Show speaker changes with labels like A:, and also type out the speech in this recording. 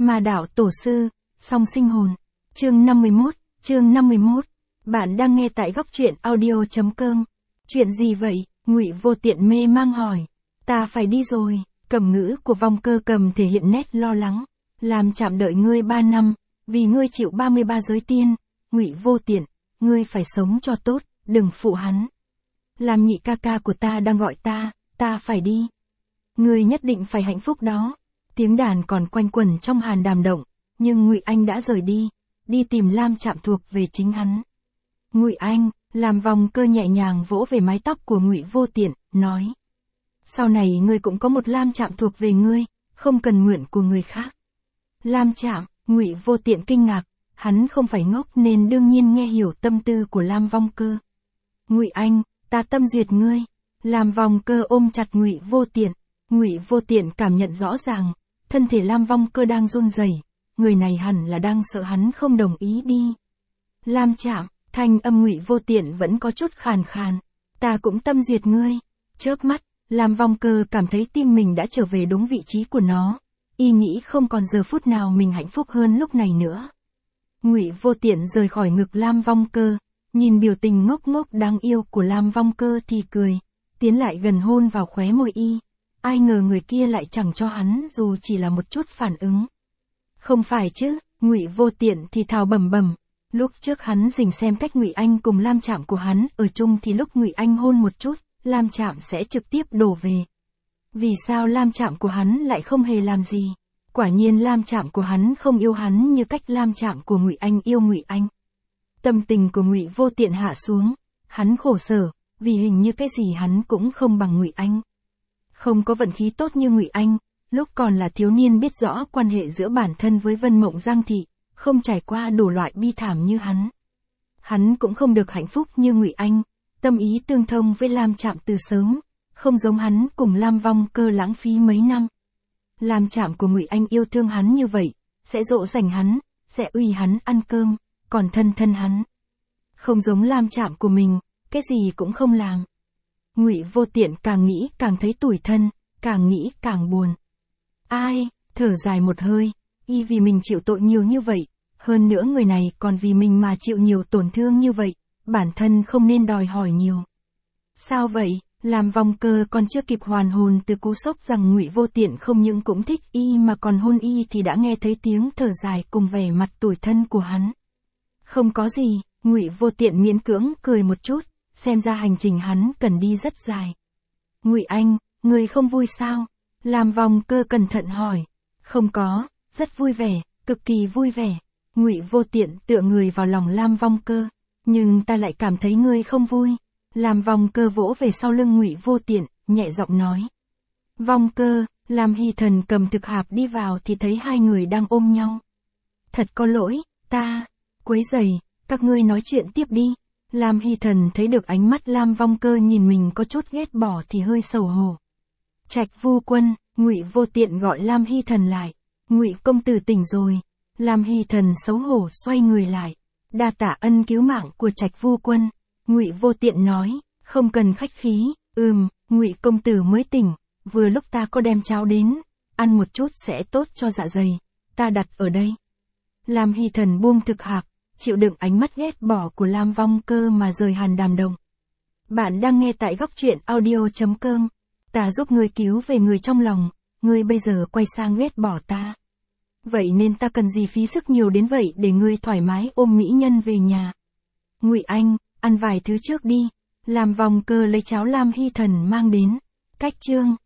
A: Ma đạo tổ sư, song sinh hồn. Chương 51. Bạn đang nghe tại góc truyện audio.com. Chuyện gì vậy? Ngụy Vô Tiện mê mang hỏi. Ta phải đi rồi. Cầm ngữ của Vong Cơ Cầm thể hiện nét lo lắng. Làm chạm đợi ngươi 3 năm, vì ngươi chịu 33 giới tiên. Ngụy Vô Tiện, ngươi phải sống cho tốt, đừng phụ hắn. Làm nhị ca ca của ta đang gọi ta phải đi. Ngươi nhất định phải hạnh phúc đó. Tiếng đàn còn quanh quẩn trong hàn đàm động, nhưng Ngụy Anh đã rời đi tìm Lam Trạm thuộc về chính hắn. Ngụy Anh, làm Vong Cơ nhẹ nhàng vỗ về mái tóc của Ngụy Vô Tiện, nói: sau này ngươi cũng có một Lam Trạm thuộc về ngươi, không cần mượn của người khác. Lam Trạm, Ngụy Vô Tiện kinh ngạc, hắn không phải ngốc nên đương nhiên nghe hiểu tâm tư của Lam Vong Cơ. Ngụy Anh, ta tâm duyệt ngươi. Lam Vong Cơ ôm chặt Ngụy Vô Tiện. Ngụy Vô Tiện cảm nhận rõ ràng, thân thể Lam Vong Cơ đang run rẩy, người này hẳn là đang sợ hắn không đồng ý đi. Lam Trạm, thanh âm Ngụy Vô Tiện vẫn có chút khàn khàn. Ta cũng tâm duyệt ngươi. Chớp mắt, Lam Vong Cơ cảm thấy tim mình đã trở về đúng vị trí của nó. Y nghĩ không còn giờ phút nào mình hạnh phúc hơn lúc này nữa. Ngụy Vô Tiện rời khỏi ngực Lam Vong Cơ, nhìn biểu tình ngốc ngốc đáng yêu của Lam Vong Cơ thì cười, tiến lại gần hôn vào khóe môi y. Ai ngờ người kia lại chẳng cho hắn dù chỉ là một chút phản ứng. Không phải chứ, Ngụy Vô Tiện thì thào bẩm bẩm. Lúc trước hắn rình xem cách Ngụy Anh cùng Lam Trạm của hắn ở chung thì lúc Ngụy Anh hôn một chút, Lam Trạm sẽ trực tiếp đổ về. Vì sao Lam Trạm của hắn lại không hề làm gì? Quả nhiên Lam Trạm của hắn không yêu hắn như cách Lam Trạm của Ngụy Anh yêu Ngụy Anh. Tâm tình của Ngụy Vô Tiện hạ xuống, hắn khổ sở, vì hình như cái gì hắn cũng không bằng Ngụy Anh. Không có vận khí tốt như Ngụy Anh, lúc còn là thiếu niên biết rõ quan hệ giữa bản thân với Vân Mộng Giang Thị, không trải qua đủ loại bi thảm như hắn. Hắn cũng không được hạnh phúc như Ngụy Anh, tâm ý tương thông với Lam Trạm từ sớm, không giống hắn cùng Lam Vong Cơ lãng phí mấy năm. Lam Trạm của Ngụy Anh yêu thương hắn như vậy, sẽ dỗ dành hắn, sẽ uy hắn ăn cơm, còn thân hắn. Không giống Lam Trạm của mình, cái gì cũng không làm. Ngụy Vô Tiện càng nghĩ càng thấy tủi thân, càng nghĩ càng buồn. Ai, thở dài một hơi, y vì mình chịu tội nhiều như vậy, hơn nữa người này còn vì mình mà chịu nhiều tổn thương như vậy, bản thân không nên đòi hỏi nhiều. Sao vậy? Lam Vong Cơ còn chưa kịp hoàn hồn từ cú sốc rằng Ngụy Vô Tiện không những cũng thích y mà còn hôn y thì đã nghe thấy tiếng thở dài cùng vẻ mặt tủi thân của hắn. Không có gì, Ngụy Vô Tiện miễn cưỡng cười một chút, xem ra hành trình hắn cần đi rất dài. Ngụy Anh, người không vui sao? Lam Vong Cơ cẩn thận hỏi. Không có, rất vui vẻ, cực kỳ vui vẻ. Ngụy Vô Tiện tựa người vào lòng Lam Vong Cơ. Nhưng ta lại cảm thấy ngươi không vui. Lam Vong Cơ vỗ về sau lưng Ngụy Vô Tiện, nhẹ giọng nói. Vong Cơ, Lam Hy Thần cầm thực hạp đi vào thì thấy hai người đang ôm nhau. Thật có lỗi, ta quấy rầy, các ngươi nói chuyện tiếp đi. Lam Hy Thần thấy được ánh mắt Lam Vong Cơ nhìn mình có chút ghét bỏ thì hơi xấu hổ. Trạch Vu Quân, Ngụy Vô Tiện gọi Lam Hy Thần lại. Ngụy công tử tỉnh rồi. Lam Hy Thần xấu hổ xoay người lại. Đa tạ ân cứu mạng của Trạch Vu Quân. Ngụy Vô Tiện nói, không cần khách khí. Ngụy công tử mới tỉnh, vừa lúc ta có đem cháo đến, ăn một chút sẽ tốt cho dạ dày, ta đặt ở đây. Lam Hy Thần buông thực hạp, chịu đựng ánh mắt ghét bỏ của Lam Vong Cơ mà rời hàn đàm động. Bạn đang nghe tại góc truyện audio.com. Ta giúp ngươi cứu về người trong lòng, ngươi bây giờ quay sang ghét bỏ ta. Vậy nên ta cần gì phí sức nhiều đến vậy để ngươi thoải mái ôm mỹ nhân về nhà. Ngụy Anh, ăn vài thứ trước đi. Lam Vong Cơ lấy cháo Lam Hy Thần mang đến. Cách chương